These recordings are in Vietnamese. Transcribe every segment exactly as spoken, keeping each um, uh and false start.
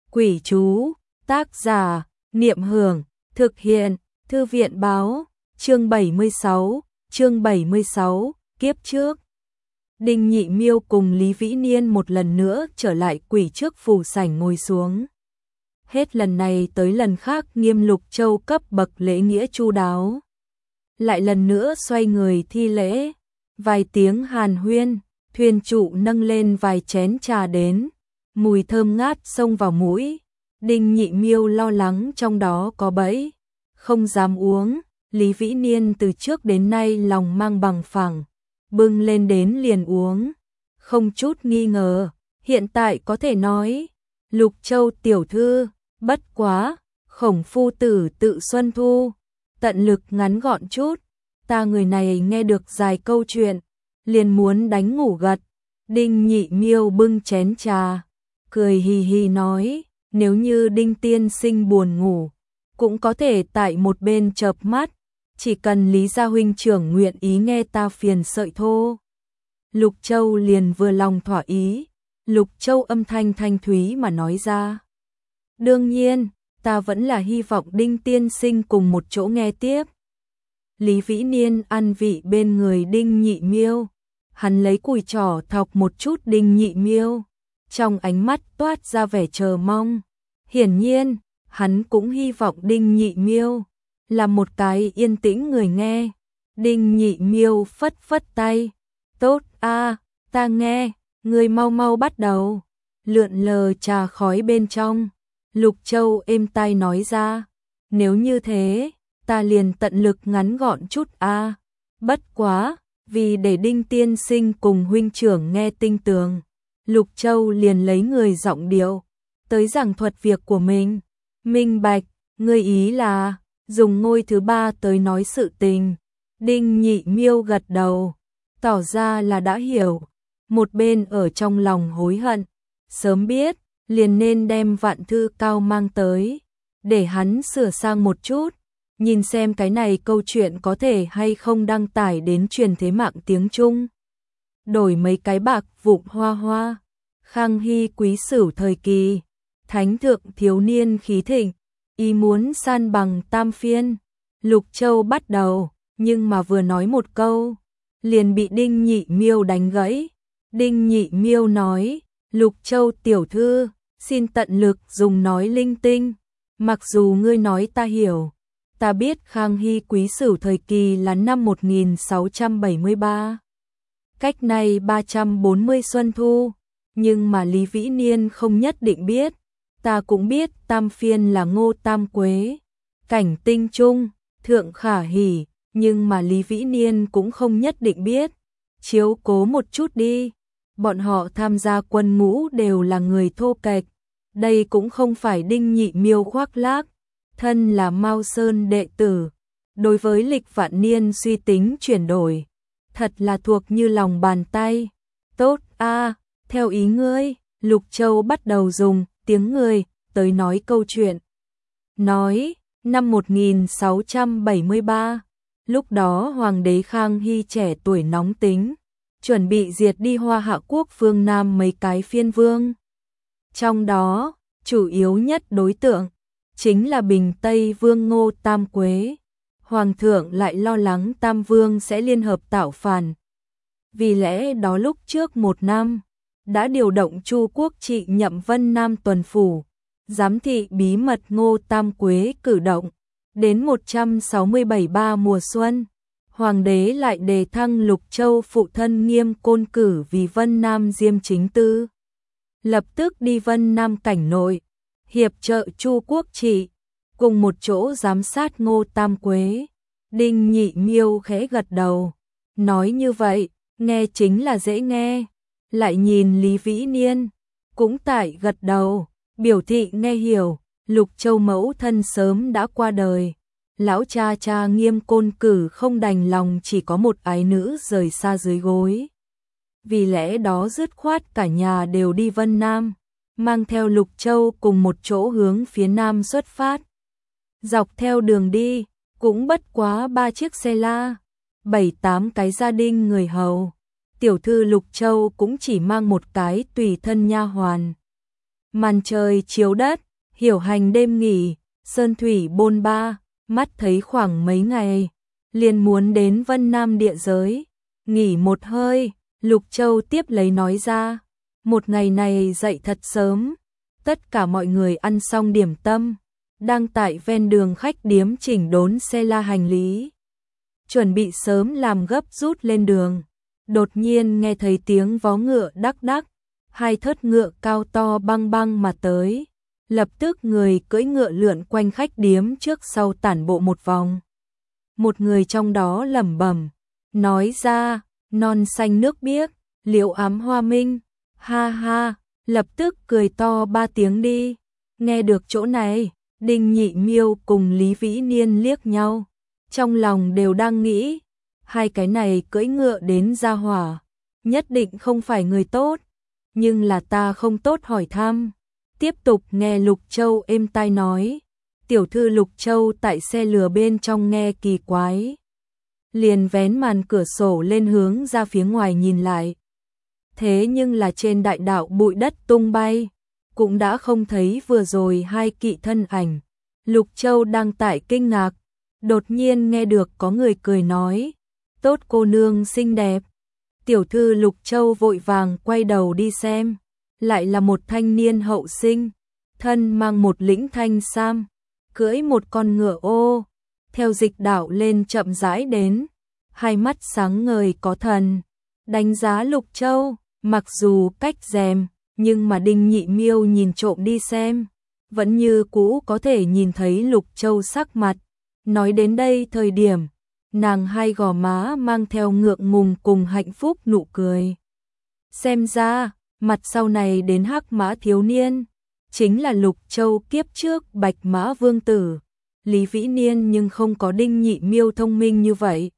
Quỷ chú, tác giả, Niệm Hưởng, thực hiện, Thư viện báo, chương bảy mươi sáu, chương bảy mươi sáu, kiếp trước. Đinh Nhị Miêu cùng Lý Vĩ Niên một lần nữa trở lại quỷ trước phù sảnh ngồi xuống. Hết lần này tới lần khác Nghiêm Lục Châu cấp bậc lễ nghĩa chu đáo. Lại lần nữa xoay người thi lễ, vài tiếng hàn huyên, thuyền trụ nâng lên vài chén trà đến, mùi thơm ngát xông vào mũi. Đinh Nhị Miêu lo lắng trong đó có bẫy, không dám uống. Lý Vĩ Niên từ trước đến nay lòng mang bằng phẳng, bưng lên đến liền uống, không chút nghi ngờ. Hiện tại có thể nói, Lục Châu tiểu thư, bất quá, Khổng phu tử tự xuân thu, tận lực ngắn gọn chút. Ta người này nghe được dài câu chuyện, liền muốn đánh ngủ gật. Đinh Nhị Miêu bưng chén trà, cười hì hì nói, nếu như Đinh tiên sinh buồn ngủ, cũng có thể tại một bên chợp mắt, chỉ cần Lý gia huynh trưởng nguyện ý nghe ta phiền sợi thô. Lục Châu liền vừa lòng thỏa ý. Lục Châu âm thanh thanh thúy mà nói ra, đương nhiên, ta vẫn là hy vọng Đinh tiên sinh cùng một chỗ nghe tiếp. Lý Vĩ Niên ăn vị bên người Đinh Nhị Miêu, hắn lấy cùi trỏ thọc một chút Đinh Nhị Miêu, trong ánh mắt toát ra vẻ chờ mong. Hiển nhiên, hắn cũng hy vọng Đinh Nhị Miêu là một cái yên tĩnh người nghe. Đinh Nhị Miêu phất phất tay, tốt a, ta nghe, người mau mau bắt đầu. Lượn lờ trà khói bên trong, Lục Châu êm tai nói ra, nếu như thế, ta liền tận lực ngắn gọn chút a. Bất quá, vì để Đinh tiên sinh cùng huynh trưởng nghe tinh tường, Lục Châu liền lấy người giọng điệu tới giảng thuật việc của mình. Minh bạch, ngươi ý là dùng ngôi thứ ba tới nói sự tình. Đinh Nhị Miêu gật đầu, tỏ ra là đã hiểu. Một bên ở trong lòng hối hận, sớm biết liền nên đem Vạn Thư Cao mang tới, để hắn sửa sang một chút, nhìn xem cái này câu chuyện có thể hay không đăng tải đến truyền thế mạng tiếng Trung. Đổi mấy cái bạc vụn hoa hoa. Khang Hy Quý Sửu thời kỳ, thánh thượng thiếu niên khí thịnh, ý muốn san bằng tam phiên. Lục Châu bắt đầu, nhưng mà vừa nói một câu, liền bị Đinh Nhị Miêu đánh gãy. Đinh Nhị Miêu nói, Lục Châu tiểu thư, xin tận lực dùng nói linh tinh. Mặc dù ngươi nói ta hiểu, ta biết Khang Hy Quý Sửu thời kỳ là năm một nghìn sáu trăm bảy mươi ba, cách nay ba trăm bốn mươi xuân thu, nhưng mà Lý Vĩ Niên không nhất định biết. Ta cũng biết tam phiên là Ngô Tam Quế, cảnh tinh trung, thượng khả hỉ, nhưng mà Lý Vĩ Niên cũng không nhất định biết. Chiếu cố một chút đi, bọn họ tham gia quân ngũ đều là người thô kệch, đây cũng không phải Đinh Nhị Miêu khoác lác, thân là Mao Sơn đệ tử, đối với lịch vạn niên suy tính chuyển đổi, thật là thuộc như lòng bàn tay. Tốt a, theo ý ngươi. Lục Châu bắt đầu dùng tiếng người tới nói câu chuyện. Nói, năm một nghìn sáu trăm bảy mươi ba, lúc đó Hoàng đế Khang Hy trẻ tuổi nóng tính, chuẩn bị diệt đi Hoa Hạ quốc phương Nam mấy cái phiên vương. Trong đó, chủ yếu nhất đối tượng chính là Bình Tây Vương Ngô Tam Quế. Hoàng thượng lại lo lắng Tam Vương sẽ liên hợp tạo phản. Vì lẽ đó lúc trước một năm, đã điều động Chu Quốc Trị nhậm Vân Nam tuần phủ, giám thị bí mật Ngô Tam Quế cử động. Đến một trăm sáu mươi bảy ba mùa xuân, Hoàng đế lại đề thăng Lục Châu phụ thân Nghiêm Côn cử vì Vân Nam Diêm chính tư. Lập tức đi Vân Nam cảnh nội, hiệp trợ Chu Quốc Trị, cùng một chỗ giám sát Ngô Tam Quế. Đinh Nhị Miêu khẽ gật đầu, nói như vậy, nghe chính là dễ nghe. Lại nhìn Lý Vĩ Niên, cũng tại gật đầu, biểu thị nghe hiểu. Lục Châu mẫu thân sớm đã qua đời, lão cha cha Nghiêm Côn cử không đành lòng chỉ có một ái nữ rời xa dưới gối. Vì lẽ đó dứt khoát cả nhà đều đi Vân Nam, mang theo Lục Châu cùng một chỗ hướng phía Nam xuất phát. Dọc theo đường đi, cũng bất quá ba chiếc xe la, bảy tám cái gia đình người hầu. Tiểu thư Lục Châu cũng chỉ mang một cái tùy thân nha hoàn. Màn trời chiếu đất, hiểu hành đêm nghỉ, sơn thủy bôn ba, mắt thấy khoảng mấy ngày, liền muốn đến Vân Nam địa giới, nghỉ một hơi, Lục Châu tiếp lấy nói ra, một ngày này dậy thật sớm, tất cả mọi người ăn xong điểm tâm, đang tại ven đường khách điếm chỉnh đốn xe la hành lý, chuẩn bị sớm làm gấp rút lên đường. Đột nhiên nghe thấy tiếng vó ngựa đắc đắc, hai thớt ngựa cao to băng băng mà tới. Lập tức người cưỡi ngựa lượn quanh khách điếm trước sau tản bộ một vòng. Một người trong đó lẩm bẩm, nói ra, non xanh nước biếc, liễu ám hoa minh, ha ha, lập tức cười to ba tiếng đi. Nghe được chỗ này, Đinh Nhị Miêu cùng Lý Vĩ Niên liếc nhau, trong lòng đều đang nghĩ, hai cái này cưỡi ngựa đến gia hỏa, nhất định không phải người tốt, nhưng là ta không tốt hỏi thăm. Tiếp tục nghe Lục Châu êm tai nói, tiểu thư Lục Châu tại xe lừa bên trong nghe kỳ quái, liền vén màn cửa sổ lên hướng ra phía ngoài nhìn lại. Thế nhưng là trên đại đạo bụi đất tung bay, cũng đã không thấy vừa rồi hai kỵ thân ảnh. Lục Châu đang tại kinh ngạc, đột nhiên nghe được có người cười nói, tốt cô nương xinh đẹp. Tiểu thư Lục Châu vội vàng quay đầu đi xem, lại là một thanh niên hậu sinh, thân mang một lĩnh thanh sam, cưỡi một con ngựa ô, theo dịch đạo lên chậm rãi đến, hai mắt sáng ngời có thần, đánh giá Lục Châu, mặc dù cách rèm, nhưng mà Đinh Nhị Miêu nhìn trộm đi xem, vẫn như cũ có thể nhìn thấy Lục Châu sắc mặt. Nói đến đây thời điểm, nàng hai gò má mang theo ngượng ngùng cùng hạnh phúc nụ cười. Xem ra, mặt sau này đến hắc mã thiếu niên, chính là Lục Châu kiếp trước bạch mã vương tử. Lý Vĩ Niên nhưng không có Đinh Nhị Miêu thông minh như vậy.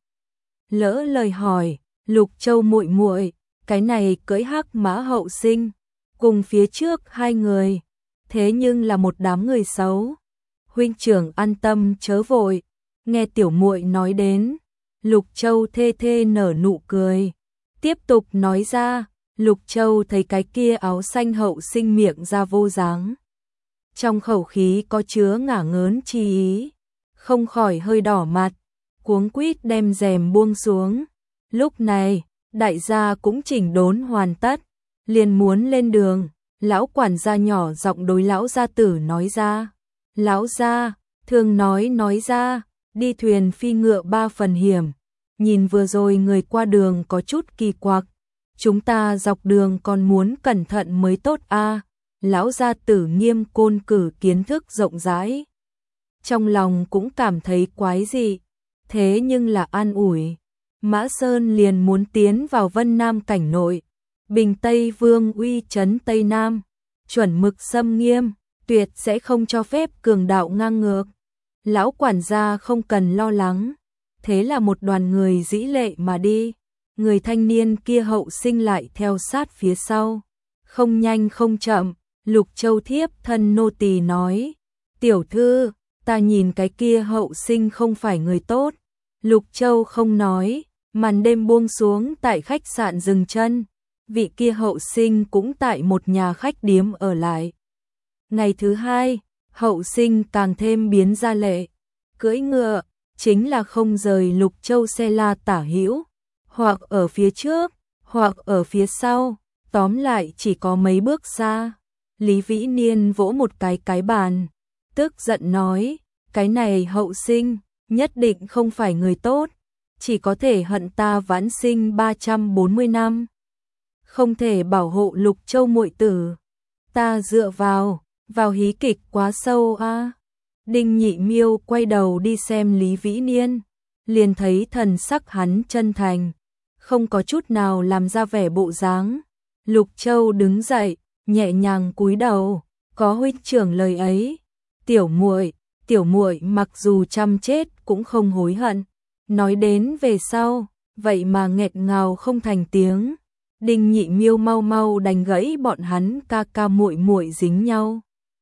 Lỡ lời hỏi, Lục Châu muội muội, cái này cưỡi hắc mã hậu sinh, cùng phía trước hai người, thế nhưng là một đám người xấu. Huynh trưởng an tâm chớ vội, nghe tiểu muội nói đến, Lục Châu thê thê nở nụ cười, tiếp tục nói ra, Lục Châu thấy cái kia áo xanh hậu sinh miệng ra vô dáng, trong khẩu khí có chứa ngả ngớn chi ý, không khỏi hơi đỏ mặt, cuống quýt đem rèm buông xuống. Lúc này, đại gia cũng chỉnh đốn hoàn tất, liền muốn lên đường. Lão quản gia nhỏ giọng đối lão gia tử nói ra, lão gia, thường nói nói ra, đi thuyền phi ngựa ba phần hiểm, nhìn vừa rồi người qua đường có chút kỳ quặc, chúng ta dọc đường còn muốn cẩn thận mới tốt a. Lão gia tử nghiêm côn cử kiến thức rộng rãi, trong lòng cũng cảm thấy quái dị, thế nhưng là an ủi. Mã Sơn liền muốn tiến vào Vân Nam cảnh nội, Bình Tây Vương uy trấn Tây Nam, chuẩn mực xâm nghiêm, tuyệt sẽ không cho phép cường đạo ngang ngược. Lão quản gia không cần lo lắng, thế là một đoàn người dĩ lệ mà đi, người thanh niên kia hậu sinh lại theo sát phía sau, không nhanh không chậm. Lục Châu thiếp thân nô tỳ nói, tiểu thư, ta nhìn cái kia hậu sinh không phải người tốt. Lục Châu không nói, màn đêm buông xuống tại khách sạn dừng chân, vị kia hậu sinh cũng tại một nhà khách điếm ở lại. Ngày thứ hai, hậu sinh càng thêm biến ra lệ, cưỡi ngựa, chính là không rời Lục Châu xe la tả hữu, hoặc ở phía trước, hoặc ở phía sau, tóm lại chỉ có mấy bước xa. Lý Vĩ Niên vỗ một cái cái bàn, tức giận nói, cái này hậu sinh, nhất định không phải người tốt, chỉ có thể hận ta vãn sinh ba trăm bốn mươi năm. Không thể bảo hộ Lục Châu muội tử, ta dựa vào, vào hí kịch quá sâu a. À. Đinh Nhị Miêu quay đầu đi xem Lý Vĩ Niên, liền thấy thần sắc hắn chân thành, không có chút nào làm ra vẻ bộ dáng. Lục Châu đứng dậy, nhẹ nhàng cúi đầu, có huynh trưởng lời ấy, tiểu muội, tiểu muội mặc dù chăm chết cũng không hối hận. Nói đến về sau, vậy mà nghẹt ngào không thành tiếng. Đinh Nhị Miêu mau mau đành gãy bọn hắn ca ca muội muội dính nhau.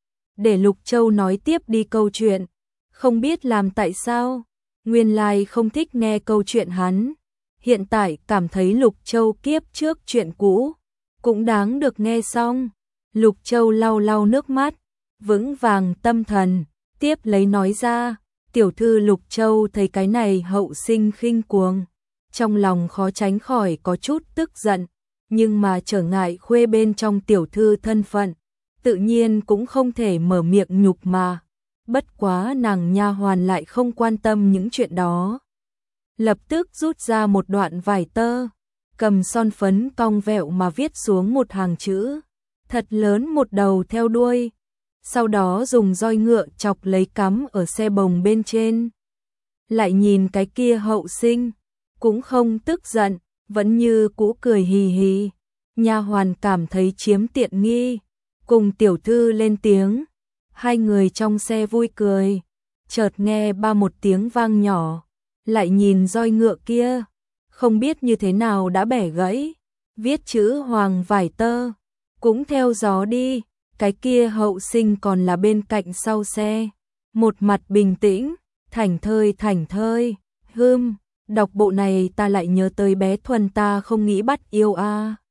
Để Lục Châu nói tiếp đi câu chuyện, không biết làm tại sao, nguyên lai không thích nghe câu chuyện hắn, hiện tại cảm thấy Lục Châu kiếp trước chuyện cũ cũng đáng được nghe xong. Lục Châu lau lau nước mắt, vững vàng tâm thần, tiếp lấy nói ra, tiểu thư Lục Châu thấy cái này hậu sinh khinh cuồng, trong lòng khó tránh khỏi có chút tức giận, nhưng mà trở ngại khuê bên trong tiểu thư thân phận, tự nhiên cũng không thể mở miệng nhục mà. Bất quá nàng nha hoàn lại không quan tâm những chuyện đó. Lập tức rút ra một đoạn vải tơ, cầm son phấn cong vẹo mà viết xuống một hàng chữ, thật lớn một đầu theo đuôi, sau đó dùng roi ngựa chọc lấy cắm ở xe bồng bên trên. Lại nhìn cái kia hậu sinh, cũng không tức giận, vẫn như cũ cười hì hì. Nha hoàn cảm thấy chiếm tiện nghi, cùng tiểu thư lên tiếng. Hai người trong xe vui cười, chợt nghe ba một tiếng vang nhỏ, lại nhìn roi ngựa kia, không biết như thế nào đã bẻ gãy, viết chữ hoàng vải tơ, cũng theo gió đi. Cái kia hậu sinh còn là bên cạnh sau xe, một mặt bình tĩnh, thảnh thơi thảnh thơi, hưm, đọc bộ này ta lại nhớ tới bé Thuần ta không nghĩ bắt yêu a.